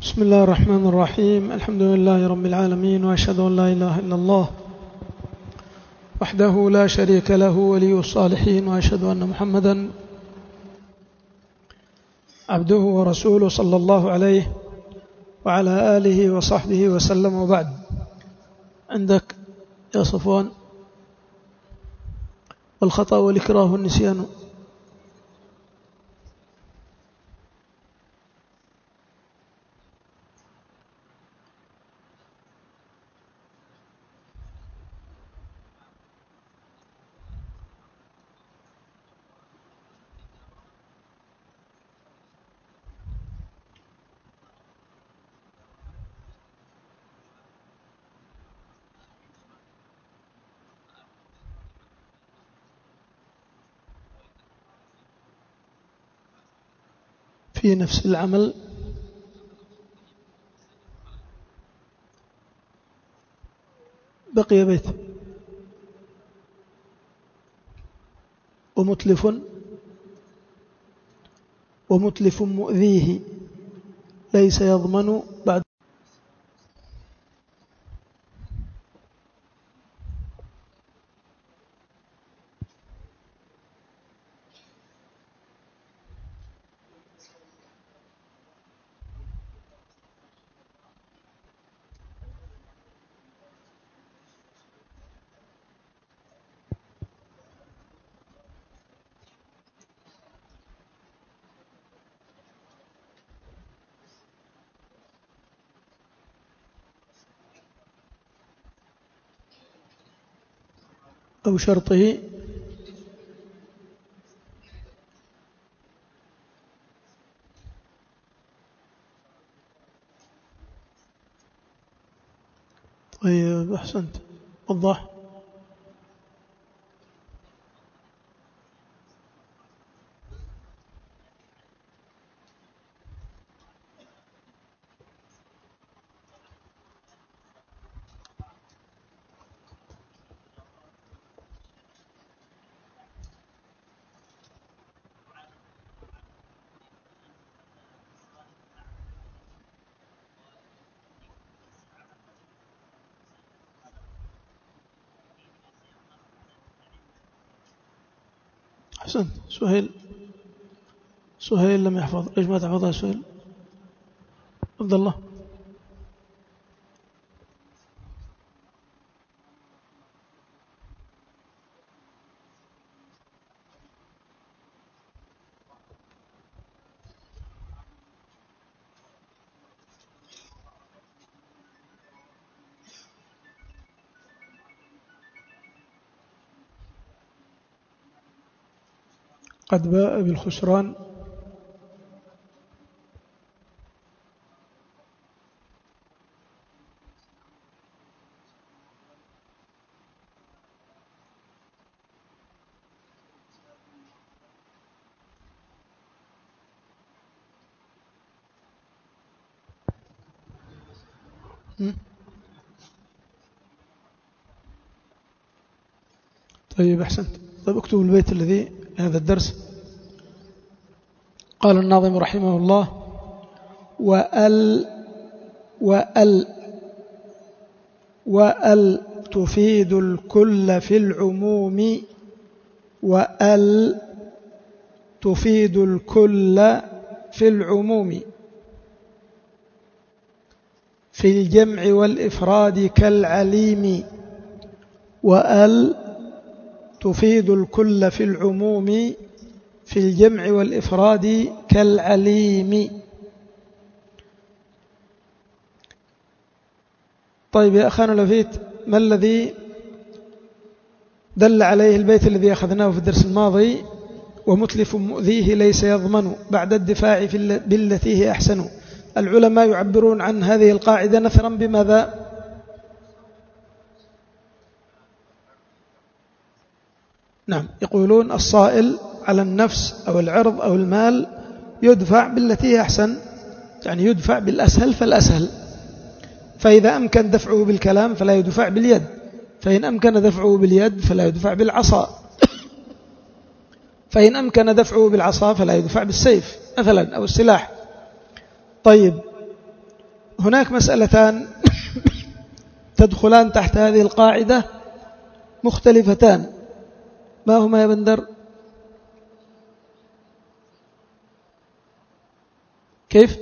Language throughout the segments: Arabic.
بسم الله الرحمن الرحيم. الحمد لله رب العالمين، وأشهد أن لا إله إلا الله وحده لا شريك له ولي الصالحين، وأشهد أن محمدا عبده ورسوله صلى الله عليه وعلى آله وصحبه وسلم. وبعد، عندك يا صفوان والخطأ والإكراه والنسيان. في نفس العمل بقي بيت ومتلف مؤذيه ليس يضمن بعد. أو شرطه طيب، أحسنت، وضح. أحسنت. سهيل لم يحفظ. ليش ما تحفظها سهيل؟ عبد الله. قد باء بالخسران طيب، أحسنت. طيب، اكتب البيت الذي هذا الدرس. قال الناظم رحمه الله: وأل تفيد الكل في العموم، وأل تفيد الكل في العموم، في الجمع والإفراد كالعليم. وأل تفيد الكل في العموم، في الجمع والإفراد كالعليم. طيب يا أخانا لفيت، ما الذي دل عليه البيت الذي أخذناه في الدرس الماضي؟ ومتلف مؤذيه ليس يضمن بعد الدفاع بالتي هي أحسن. العلماء يعبرون عن هذه القاعدة نثرا بماذا؟ نعم، يقولون الصائل على النفس أو العرض أو المال يدفع بالتي هي أحسن، يعني يدفع بالأسهل فالأسهل. فإذا أمكن دفعه بالكلام فلا يدفع باليد، فإن أمكن دفعه باليد فلا يدفع بالعصا، فإن أمكن دفعه بالعصا فلا يدفع بالسيف مثلا أو السلاح. طيب، هناك مسألتان تدخلان تحت هذه القاعدة مختلفتان، ما هما يا بندر؟ كيف؟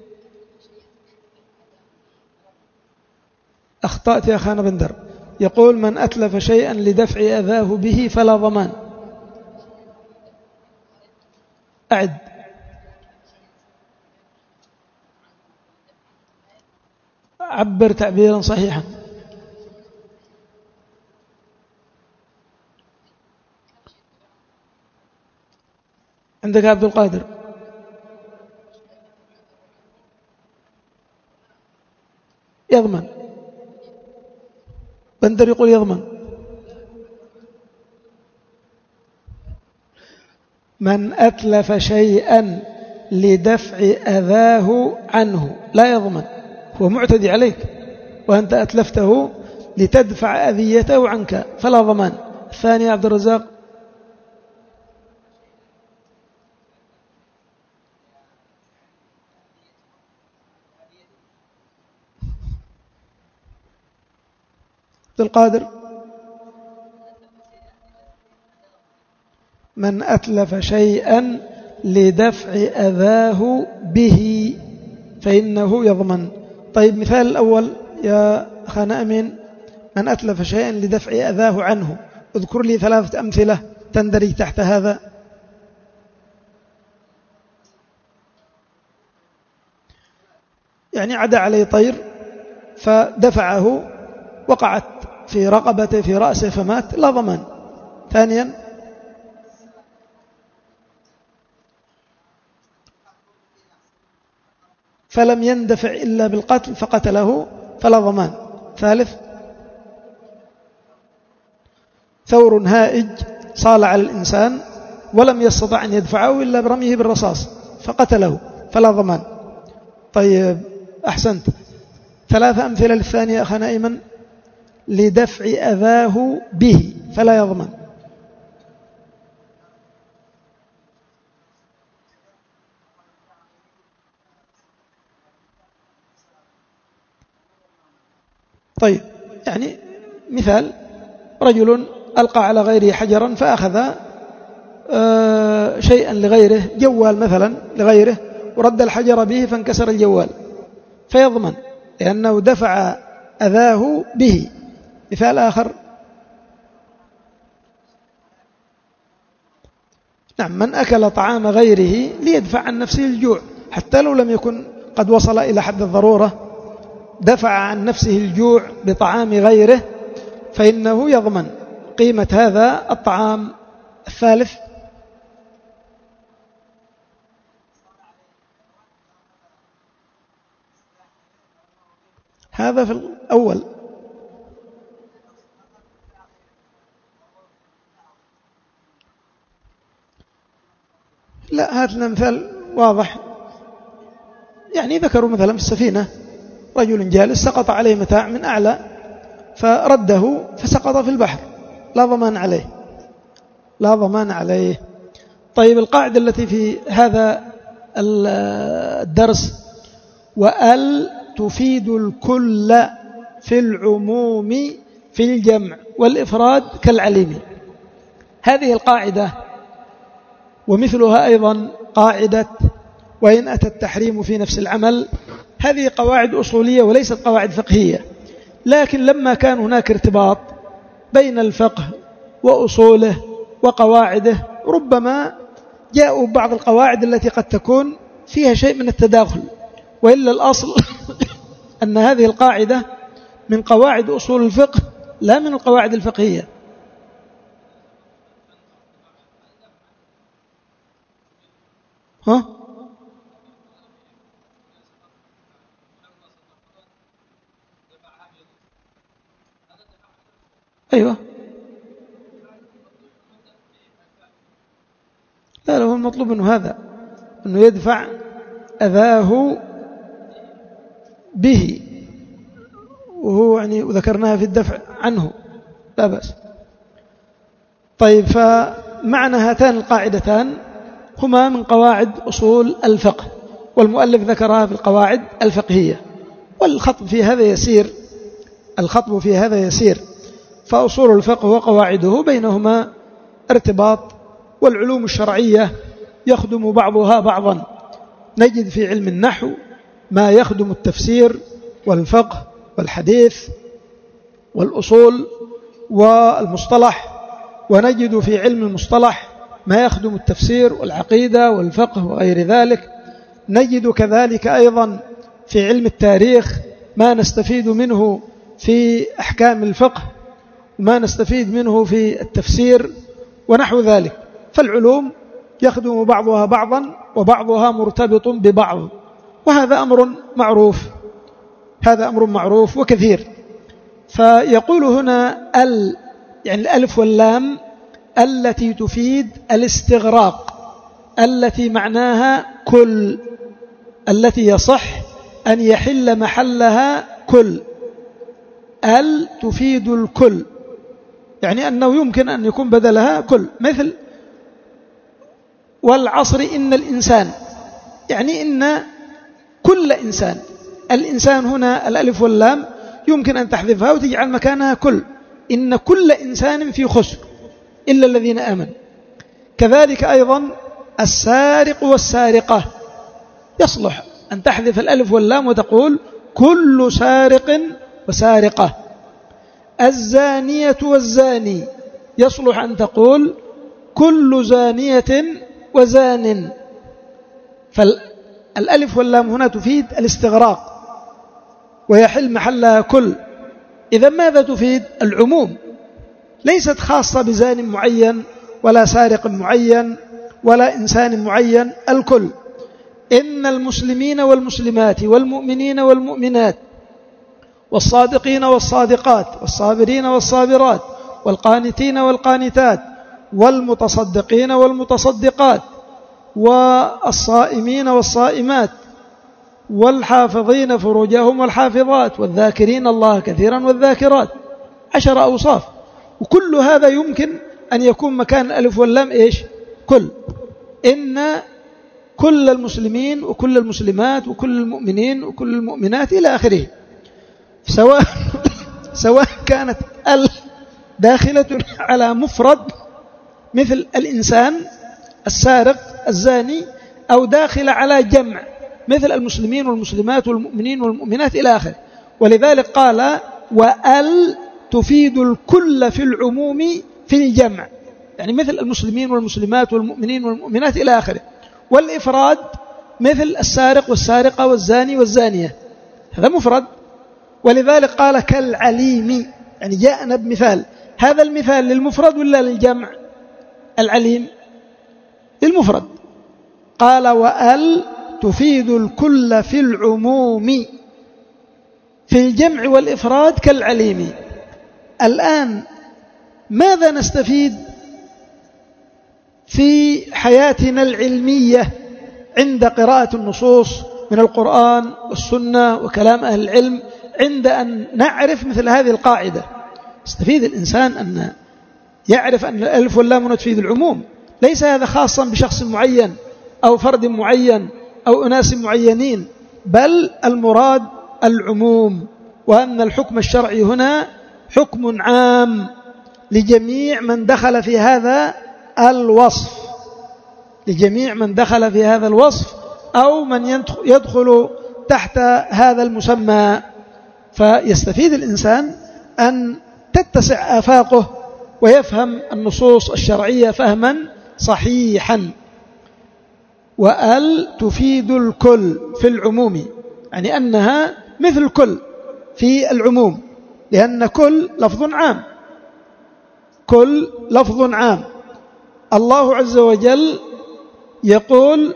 أخطأت يا أخانا بندر. يقول من أتلف شيئا لدفع أذاه به فلا ضمان. أعد. عبر تعبيرا صحيحا. عندك عبد القادر. يضمن. بندر يقول يضمن. من أتلف شيئا لدفع أذاه عنه لا يضمن، هو معتدي عليك وأنت أتلفته لتدفع أذيته عنك فلا ضمان. الثاني يا عبد الرزاق. عبد القادر. من أتلف شيئا لدفع أذاه به فإنه يضمن. طيب مثال الأول يا أخانا أمين، من أتلف شيئا لدفع أذاه عنه، اذكر لي 3 أمثلة تندرج تحت هذا. يعني عدا عليه طير فدفعه، وقعت في رقبته في رأسه فمات، لا ضمان. ثانيا فلم يندفع إلا بالقتل فقتله فلا ضمان. ثالث ثور هائج صال على الإنسان ولم يستطع أن يدفعه إلا برميه بالرصاص فقتله فلا ضمان. طيب أحسنت. 3 أمثلة للثانية أخانا أيمن. لدفع أذاه به فلا يضمن. طيب يعني مثال رجل ألقى على غيره حجرا فأخذ شيئا لغيره، جوال مثلا لغيره، ورد الحجر به فانكسر الجوال فيضمن لأنه دفع أذاه به. مثال آخر. نعم، من أكل طعام غيره ليدفع عن نفسه الجوع حتى لو لم يكن قد وصل إلى حد الضرورة، دفع عن نفسه الجوع بطعام غيره فإنه يضمن قيمة هذا الطعام. الثالث. هذا في الأول. لا، هات لنا مثال واضح. يعني ذكروا مثلا في السفينة رجل جالس سقط عليه متاع من أعلى فرده فسقط في البحر، لا ضمان عليه، لا ضمان عليه. طيب القاعدة التي في هذا الدرس، وأل تفيد الكل في العموم في الجمع والإفراد كالعليم. هذه القاعدة ومثلها أيضا قاعدة وإن أتى التحريم في نفس العمل. هذه قواعد أصولية وليست قواعد فقهية، لكن لما كان هناك ارتباط بين الفقه وأصوله وقواعده ربما جاءوا بعض القواعد التي قد تكون فيها شيء من التداخل، وإلا الأصل أن هذه القاعدة من قواعد أصول الفقه لا من القواعد الفقهية. ها؟ أيوة. لا، هو المطلوب منه هذا، أنه يدفع أذاه به، وهو يعني وذكرناها في الدفع عنه لا بأس. طيب، فمعنى هاتان القاعدتان هما من قواعد أصول الفقه، والمؤلف ذكرها في القواعد الفقهية. والخطب في هذا يسير، الخطب في هذا يسير، فأصول الفقه وقواعده بينهما ارتباط، والعلوم الشرعية يخدم بعضها بعضا. نجد في علم النحو ما يخدم التفسير والفقه والحديث والأصول والمصطلح، ونجد في علم المصطلح ما يخدم التفسير والعقيدة والفقه وغير ذلك. نجد كذلك أيضا في علم التاريخ ما نستفيد منه في أحكام الفقه وما نستفيد منه في التفسير ونحو ذلك. فالعلوم يخدم بعضها بعضا وبعضها مرتبط ببعض، وهذا أمر معروف، هذا أمر معروف وكثير. فيقول هنا يعني الألف واللام التي تفيد الاستغراق، التي معناها كل، التي يصح أن يحل محلها كل. تفيد الكل، يعني أنه يمكن أن يكون بدلها كل، مثل والعصر إن الإنسان، يعني إن كل إنسان. الإنسان هنا الألف واللام يمكن أن تحذفها وتجعل مكانها كل، إن كل إنسان في خسر إلا الذين آمنوا. كذلك أيضا السارق والسارقة، يصلح أن تحذف الألف واللام وتقول كل سارق وسارقة. الزانية والزاني، يصلح أن تقول كل زانية وزان. فالألف واللام هنا تفيد الاستغراق ويحل محلها كل. إذا ماذا تفيد؟ العموم، ليست خاصة بزان معين ولا سارق معين ولا إنسان معين، الكل. إن المسلمين والمسلمات والمؤمنين والمؤمنات والصادقين والصادقات والصابرين والصابرات والقانتين والقانتات والمتصدقين والمتصدقات والصائمين والصائمات والحافظين فروجهم والحافظات والذاكرين الله كثيرا والذاكرات، 10 أوصاف. وكل هذا يمكن أن يكون مكان الألف واللام إيش؟ كل. إن كل المسلمين وكل المسلمات وكل المؤمنين وكل المؤمنات إلى آخره، سواء كانت داخلة على مفرد مثل الإنسان السارق الزاني، أو داخلة على جمع مثل المسلمين والمسلمات والمؤمنين والمؤمنات إلى آخره. ولذلك قال تفيد الكل في العموم في الجمع، يعني مثل المسلمين والمسلمات والمؤمنين والمؤمنات إلى آخره. والإفراد مثل السارق والسارقة والزاني والزانية، هذا مفرد. ولذلك قال كالعليم، يعني جاءنا بمثال. هذا المثال للمفرد ولا للجمع؟ العليم للمفرد. قال تفيد الكل في العموم في الجمع والإفراد كالعليم. الآن ماذا نستفيد في حياتنا العلمية عند قراءة النصوص من القرآن والسنة وكلام أهل العلم، عند أن نعرف مثل هذه القاعدة؟ يستفيد الإنسان أن يعرف أن الألف واللام تفيد العموم، ليس هذا خاصا بشخص معين أو فرد معين أو أناس معينين، بل المراد العموم، وأن الحكم الشرعي هنا حكم عام لجميع من دخل في هذا الوصف، لجميع من دخل في هذا الوصف أو من يدخل تحت هذا المسمى. فيستفيد الإنسان أن تتسع آفاقه ويفهم النصوص الشرعية فهما صحيحا. تفيد الكل في العموم، يعني أنها مثل كل في العموم، لأن كل لفظ عام، كل لفظ عام. الله عز وجل يقول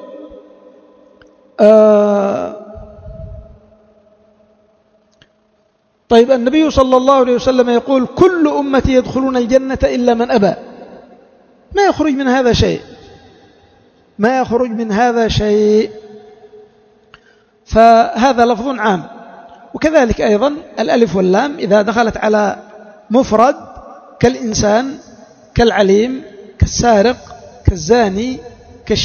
طيب النبي صلى الله عليه وسلم يقول كل أمتي يدخلون الجنة إلا من أبى، ما يخرج من هذا شيء، ما يخرج من هذا شيء. فهذا لفظ عام. وكذلك أيضا الألف واللام إذا دخلت على مفرد كالإنسان كالعليم كالسارق كالزاني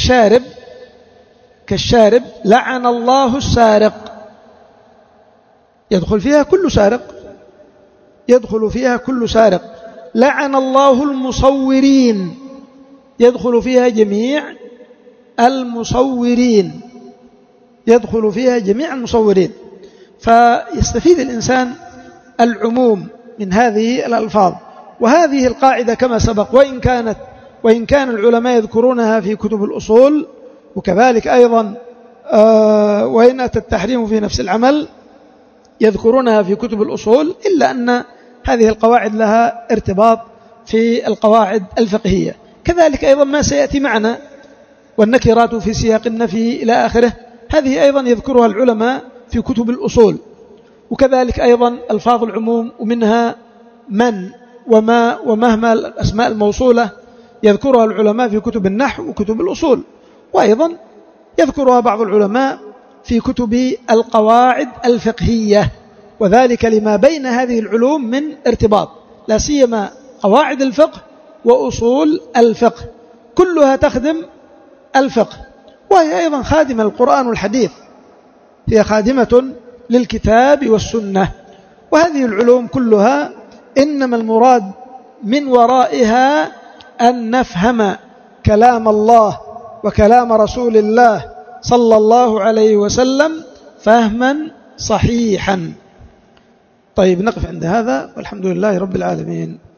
كالشارب، لعن الله السارق، يدخل فيها كل سارق، يدخل فيها كل سارق. لعن الله المصورين، يدخل فيها جميع المصورين، يدخل فيها جميع المصورين. فيستفيد الإنسان العموم من هذه الألفاظ. وهذه القاعدة كما سبق، وإن كان العلماء يذكرونها في كتب الأصول، وكذلك أيضا وإن أتى التحريم في نفس العمل يذكرونها في كتب الأصول، إلا أن هذه القواعد لها ارتباط في القواعد الفقهية. كذلك أيضا ما سيأتي معنا، والنكرات في سياق النفي إلى آخره، هذه أيضا يذكرها العلماء في كتب الأصول. وكذلك أيضا ألفاظ العموم، ومنها من وما ومهما الأسماء الموصولة، يذكرها العلماء في كتب النحو وكتب الأصول، وأيضا يذكرها بعض العلماء في كتب القواعد الفقهية، وذلك لما بين هذه العلوم من ارتباط، لا سيما قواعد الفقه وأصول الفقه، كلها تخدم الفقه، وهي أيضا خادمة القرآن والحديث، هي خادمة للكتاب والسنة. وهذه العلوم كلها إنما المراد من ورائها أن نفهم كلام الله وكلام رسول الله صلى الله عليه وسلم فهما صحيحا. طيب، نقف عند هذا، والحمد لله رب العالمين.